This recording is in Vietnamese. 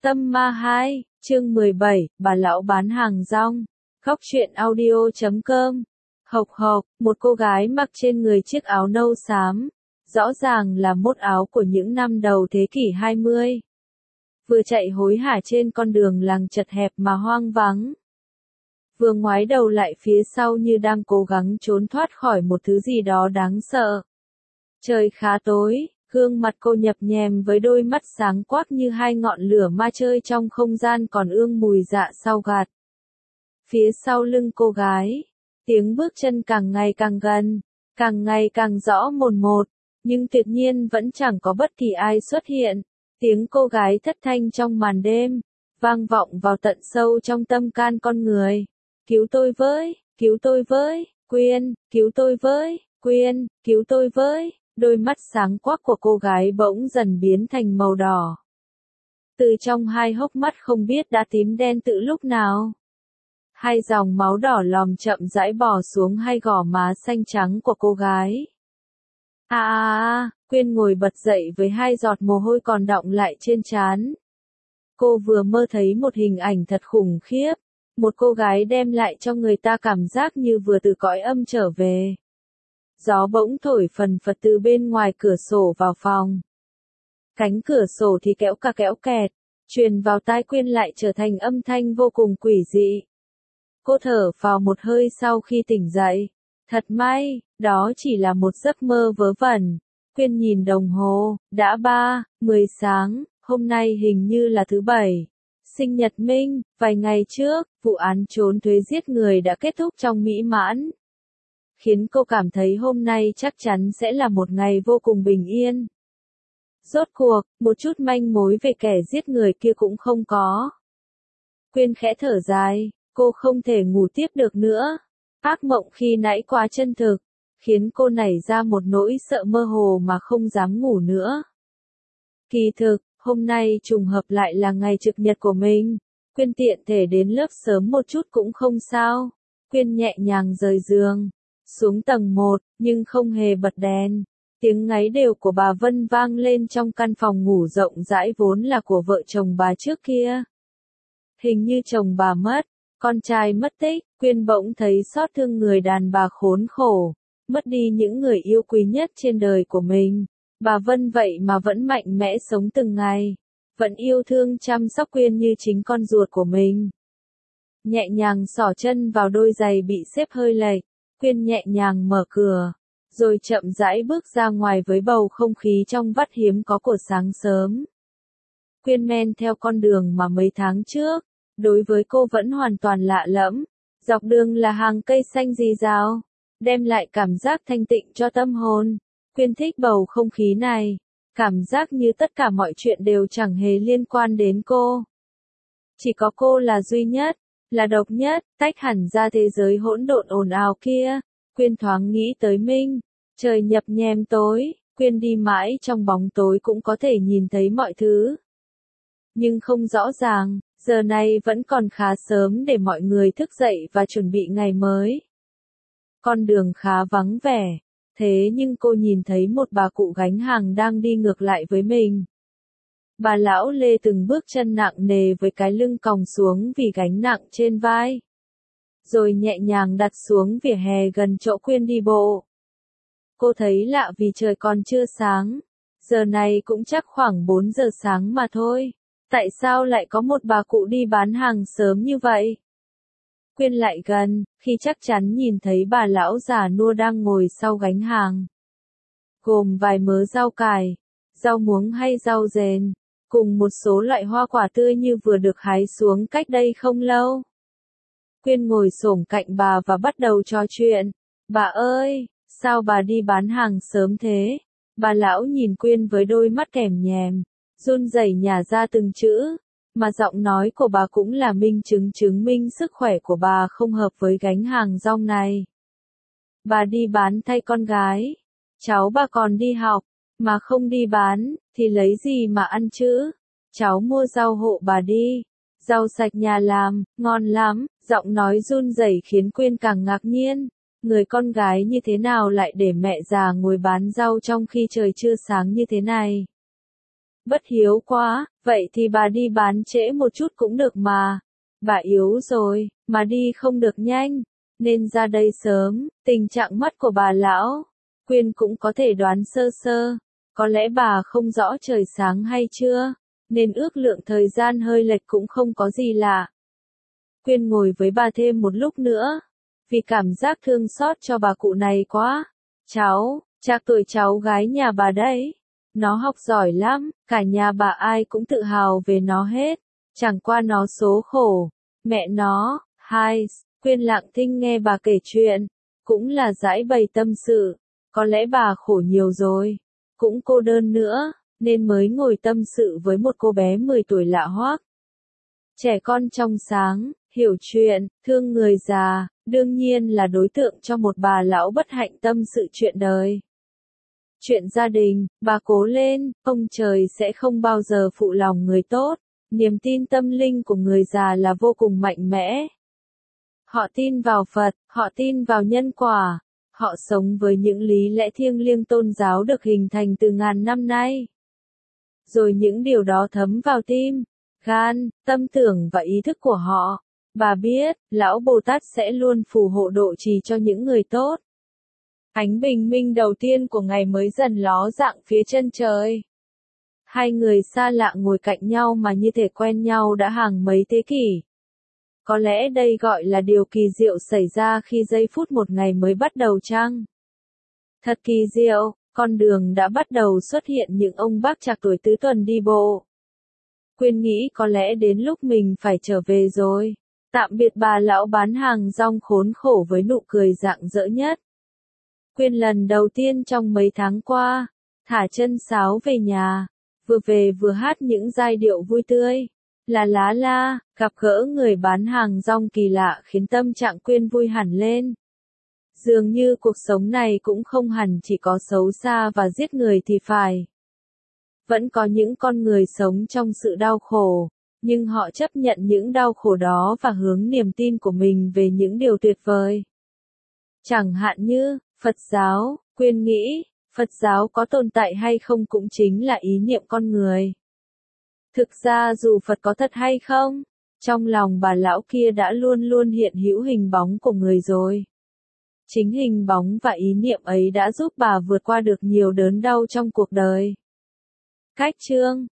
Tâm Ma 2, chương 17, bà lão bán hàng rong. Góc truyện audio.com. Hộc hộc, một cô gái mặc trên người chiếc áo nâu xám, rõ ràng là mốt áo của những năm đầu thế kỷ 20. Vừa chạy hối hả trên con đường làng chật hẹp mà hoang vắng. Vừa ngoái đầu lại phía sau như đang cố gắng trốn thoát khỏi một thứ gì đó đáng sợ. Trời khá tối. Gương mặt cô nhập nhèm với đôi mắt sáng quắc như hai ngọn lửa ma chơi trong không gian còn ương mùi dạ sau gạt. Phía sau lưng cô gái, tiếng bước chân càng ngày càng gần, càng ngày càng rõ mồn một, nhưng tuyệt nhiên vẫn chẳng có bất kỳ ai xuất hiện. Tiếng cô gái thất thanh trong màn đêm, vang vọng vào tận sâu trong tâm can con người. Cứu tôi với, Quyên, cứu tôi với, Quyên, cứu tôi với. Đôi mắt sáng quắc của cô gái bỗng dần biến thành màu đỏ. Từ trong hai hốc mắt không biết đã tím đen từ lúc nào. Hai dòng máu đỏ lòm chậm rãi bò xuống hai gò má xanh trắng của cô gái. Quyên ngồi bật dậy với hai giọt mồ hôi còn đọng lại trên trán. Cô vừa mơ thấy một hình ảnh thật khủng khiếp. Một cô gái đem lại cho người ta cảm giác như vừa từ cõi âm trở về. Gió bỗng thổi phần phật từ bên ngoài cửa sổ vào phòng. Cánh cửa sổ thì kéo kẹt, truyền vào tai Quyên lại trở thành âm thanh vô cùng quỷ dị. Cô thở vào một hơi sau khi tỉnh dậy. Thật may, đó chỉ là một giấc mơ vớ vẩn. Quyên nhìn đồng hồ, đã 3:10 sáng, hôm nay hình như là thứ Bảy. Sinh nhật Minh, vài ngày trước, vụ án trốn thuế giết người đã kết thúc trong mỹ mãn. Khiến cô cảm thấy hôm nay chắc chắn sẽ là một ngày vô cùng bình yên. Rốt cuộc, một chút manh mối về kẻ giết người kia cũng không có. Quyên khẽ thở dài, cô không thể ngủ tiếp được nữa. Ác mộng khi nãy quá chân thực, khiến cô nảy ra một nỗi sợ mơ hồ mà không dám ngủ nữa. Kỳ thực, hôm nay trùng hợp lại là ngày trực nhật của mình. Quyên tiện thể đến lớp sớm một chút cũng không sao. Quyên nhẹ nhàng rời giường. Xuống tầng 1, nhưng không hề bật đèn. Tiếng ngáy đều của bà Vân vang lên trong căn phòng ngủ rộng rãi vốn là của vợ chồng bà trước kia. Hình như chồng bà mất, con trai mất tích, Quyên bỗng thấy xót thương người đàn bà khốn khổ, mất đi những người yêu quý nhất trên đời của mình. Bà Vân vậy mà vẫn mạnh mẽ sống từng ngày, vẫn yêu thương chăm sóc Quyên như chính con ruột của mình. Nhẹ nhàng xỏ chân vào đôi giày bị xếp hơi lệch. Quyên nhẹ nhàng mở cửa, rồi chậm rãi bước ra ngoài với bầu không khí trong vắt hiếm có của sáng sớm. Quyên men theo con đường mà mấy tháng trước, đối với cô vẫn hoàn toàn lạ lẫm. Dọc đường là hàng cây xanh rì rào, đem lại cảm giác thanh tịnh cho tâm hồn. Quyên thích bầu không khí này, cảm giác như tất cả mọi chuyện đều chẳng hề liên quan đến cô. Chỉ có cô là duy nhất. Là độc nhất, tách hẳn ra thế giới hỗn độn ồn ào kia. Quyên thoáng nghĩ tới Minh. Trời nhập nhèm tối, Quyên đi mãi trong bóng tối cũng có thể nhìn thấy mọi thứ. Nhưng không rõ ràng, giờ này vẫn còn khá sớm để mọi người thức dậy và chuẩn bị ngày mới. Con đường khá vắng vẻ, thế nhưng cô nhìn thấy một bà cụ gánh hàng đang đi ngược lại với mình. Bà lão lê từng bước chân nặng nề với cái lưng còng xuống vì gánh nặng trên vai. Rồi nhẹ nhàng đặt xuống vỉa hè gần chỗ Quyên đi bộ. Cô thấy lạ vì trời còn chưa sáng. Giờ này cũng chắc khoảng 4 giờ sáng mà thôi. Tại sao lại có một bà cụ đi bán hàng sớm như vậy? Quyên lại gần, khi chắc chắn nhìn thấy bà lão già nua đang ngồi sau gánh hàng. Gồm vài mớ rau cải, rau muống hay rau dền, cùng một số loại hoa quả tươi như vừa được hái xuống cách đây không lâu. Quyên ngồi xổm cạnh bà và bắt đầu trò chuyện. Bà ơi, sao bà đi bán hàng sớm thế? Bà lão nhìn Quyên với đôi mắt kèm nhèm, run rẩy nhả ra từng chữ, mà giọng nói của bà cũng là minh chứng minh sức khỏe của bà không hợp với gánh hàng rong này. Bà đi bán thay con gái. Cháu bà còn đi học, mà không đi bán, thì lấy gì mà ăn chứ? Cháu mua rau hộ bà đi. Rau sạch nhà làm, ngon lắm. Giọng nói run rẩy khiến Quyên càng ngạc nhiên. Người con gái như thế nào lại để mẹ già ngồi bán rau trong khi trời chưa sáng như thế này? Bất hiếu quá, vậy thì bà đi bán trễ một chút cũng được mà. Bà yếu rồi, mà đi không được nhanh, nên ra đây sớm. Tình trạng mắt của bà lão, Quyên cũng có thể đoán sơ sơ. Có lẽ bà không rõ trời sáng hay chưa, nên ước lượng thời gian hơi lệch cũng không có gì lạ. Quyên ngồi với bà thêm một lúc nữa, vì cảm giác thương xót cho bà cụ này quá. Cháu, trạc tuổi cháu gái nhà bà đấy. Nó học giỏi lắm, cả nhà bà ai cũng tự hào về nó hết. Chẳng qua nó số khổ. Mẹ nó, Quyên lặng thinh nghe bà kể chuyện. Cũng là giải bày tâm sự. Có lẽ bà khổ nhiều rồi. Cũng cô đơn nữa, nên mới ngồi tâm sự với một cô bé 10 tuổi lạ hoắc. Trẻ con trong sáng, hiểu chuyện, thương người già, đương nhiên là đối tượng cho một bà lão bất hạnh tâm sự chuyện đời. Chuyện gia đình, bà cố lên, ông trời sẽ không bao giờ phụ lòng người tốt. Niềm tin tâm linh của người già là vô cùng mạnh mẽ. Họ tin vào Phật, họ tin vào nhân quả. Họ sống với những lý lẽ thiêng liêng tôn giáo được hình thành từ ngàn năm nay. Rồi những điều đó thấm vào tim, gan, tâm tưởng và ý thức của họ. Bà biết, Lão Bồ Tát sẽ luôn phù hộ độ trì cho những người tốt. Ánh bình minh đầu tiên của ngày mới dần ló dạng phía chân trời. Hai người xa lạ ngồi cạnh nhau mà như thể quen nhau đã hàng mấy thế kỷ. Có lẽ đây gọi là điều kỳ diệu xảy ra khi giây phút một ngày mới bắt đầu chăng? Thật kỳ diệu, con đường đã bắt đầu xuất hiện những ông bác trạc tuổi tứ tuần đi bộ. Quyên nghĩ có lẽ đến lúc mình phải trở về rồi. Tạm biệt bà lão bán hàng rong khốn khổ với nụ cười rạng rỡ nhất. Quyên lần đầu tiên trong mấy tháng qua, thả chân sáo về nhà, vừa về vừa hát những giai điệu vui tươi. Là lá la, gặp gỡ người bán hàng rong kỳ lạ khiến tâm trạng Quyên vui hẳn lên. Dường như cuộc sống này cũng không hẳn chỉ có xấu xa và giết người thì phải. Vẫn có những con người sống trong sự đau khổ, nhưng họ chấp nhận những đau khổ đó và hướng niềm tin của mình về những điều tuyệt vời. Chẳng hạn như, Phật giáo, Quyên nghĩ, Phật giáo có tồn tại hay không cũng chính là ý niệm con người. Thực ra dù Phật có thật hay không, trong lòng bà lão kia đã luôn luôn hiện hữu hình bóng của người rồi. Chính hình bóng và ý niệm ấy đã giúp bà vượt qua được nhiều đớn đau trong cuộc đời. Cách chương